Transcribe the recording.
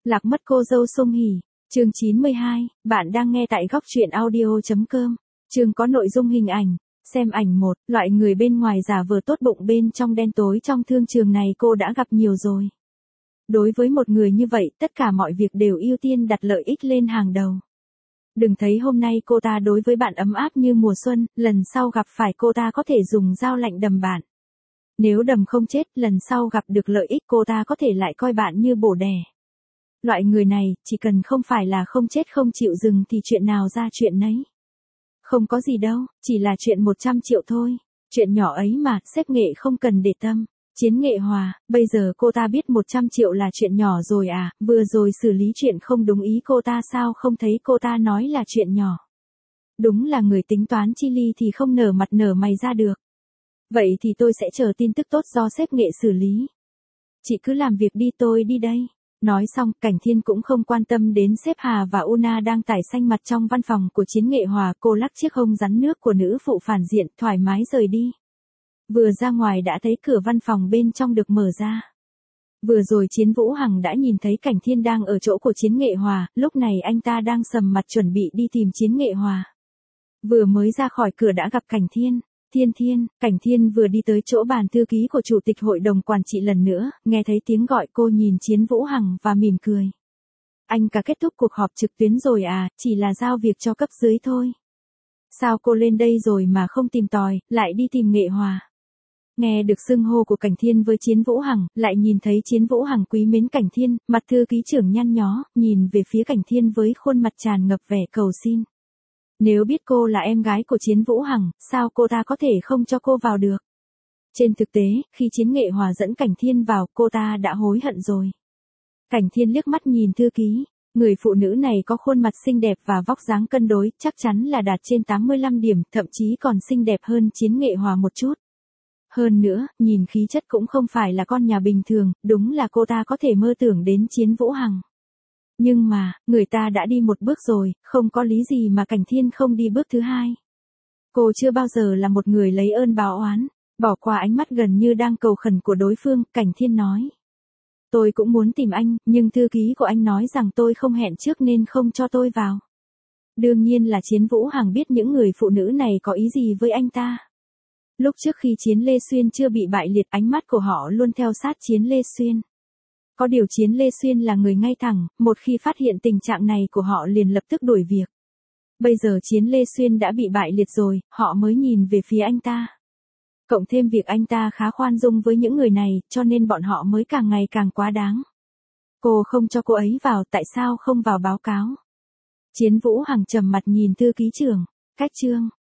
Lạc mất cô dâu Song Hỷ, chương 92, bạn đang nghe tại góc truyện audio.com. Chương có nội dung hình ảnh, xem ảnh 1, loại người bên ngoài giả vờ tốt bụng bên trong đen tối trong thương trường này cô đã gặp nhiều rồi. Đối với một người như vậy, tất cả mọi việc đều ưu tiên đặt lợi ích lên hàng đầu. Đừng thấy hôm nay cô ta đối với bạn ấm áp như mùa xuân, lần sau gặp phải cô ta có thể dùng dao lạnh đầm bạn. Nếu đầm không chết, lần sau gặp được lợi ích cô ta có thể lại coi bạn như bổ đẻ. Loại người này, chỉ cần không phải là không chết không chịu dừng thì chuyện nào ra chuyện nấy. Không có gì đâu, chỉ là chuyện 100 triệu thôi. Chuyện nhỏ ấy mà, sếp Nghệ không cần để tâm. Chiến Nghệ Hòa, bây giờ cô ta biết 100 triệu là chuyện nhỏ rồi à, vừa rồi xử lý chuyện không đúng ý cô ta sao không thấy cô ta nói là chuyện nhỏ. Đúng là người tính toán chi ly thì không nở mặt nở mày ra được. Vậy thì tôi sẽ chờ tin tức tốt do sếp Nghệ xử lý. Chị cứ làm việc đi, tôi đi đây. Nói xong, Cảnh Thiên cũng không quan tâm đến sếp Hà và Una đang tải xanh mặt trong văn phòng của Chiến Nghệ Hòa, cô lắc chiếc hông rắn nước của nữ phụ phản diện, thoải mái rời đi. Vừa ra ngoài đã thấy cửa văn phòng bên trong được mở ra. Vừa rồi Chiến Vũ Hằng đã nhìn thấy Cảnh Thiên đang ở chỗ của Chiến Nghệ Hòa, lúc này anh ta đang sầm mặt chuẩn bị đi tìm Chiến Nghệ Hòa. Vừa mới ra khỏi cửa đã gặp Cảnh Thiên. Cảnh Thiên vừa đi tới chỗ bàn thư ký của chủ tịch hội đồng quản trị lần nữa, nghe thấy tiếng gọi cô nhìn Chiến Vũ Hằng và mỉm cười. Anh cả kết thúc cuộc họp trực tuyến rồi à, chỉ là giao việc cho cấp dưới thôi. Sao cô lên đây rồi mà không tìm tòi, lại đi tìm Nghệ Hòa? Nghe được xưng hô của Cảnh Thiên với Chiến Vũ Hằng, lại nhìn thấy Chiến Vũ Hằng quý mến Cảnh Thiên, mặt thư ký trưởng nhăn nhó, nhìn về phía Cảnh Thiên với khuôn mặt tràn ngập vẻ cầu xin. Nếu biết cô là em gái của Chiến Vũ Hằng, sao cô ta có thể không cho cô vào được? Trên thực tế, khi Chiến Nghệ Hòa dẫn Cảnh Thiên vào, cô ta đã hối hận rồi. Cảnh Thiên liếc mắt nhìn thư ký, người phụ nữ này có khuôn mặt xinh đẹp và vóc dáng cân đối, chắc chắn là đạt trên 85 điểm, thậm chí còn xinh đẹp hơn Chiến Nghệ Hòa một chút. Hơn nữa, nhìn khí chất cũng không phải là con nhà bình thường, đúng là cô ta có thể mơ tưởng đến Chiến Vũ Hằng. Nhưng mà, người ta đã đi một bước rồi, không có lý gì mà Cảnh Thiên không đi bước thứ hai. Cô chưa bao giờ là một người lấy ơn báo oán, bỏ qua ánh mắt gần như đang cầu khẩn của đối phương, Cảnh Thiên nói. Tôi cũng muốn tìm anh, nhưng thư ký của anh nói rằng tôi không hẹn trước nên không cho tôi vào. Đương nhiên là Chiến Vũ Hằng biết những người phụ nữ này có ý gì với anh ta. Lúc trước khi Chiến Lê Xuyên chưa bị bại liệt, ánh mắt của họ luôn theo sát Chiến Lê Xuyên. Có điều Chiến Lê Xuyên là người ngay thẳng, một khi phát hiện tình trạng này của họ liền lập tức đuổi việc. Bây giờ Chiến Lê Xuyên đã bị bại liệt rồi, họ mới nhìn về phía anh ta. Cộng thêm việc anh ta khá khoan dung với những người này, cho nên bọn họ mới càng ngày càng quá đáng. Cô không cho cô ấy vào, tại sao không vào báo cáo? Chiến Vũ Hằng trầm mặt nhìn thư ký trưởng, cách chương.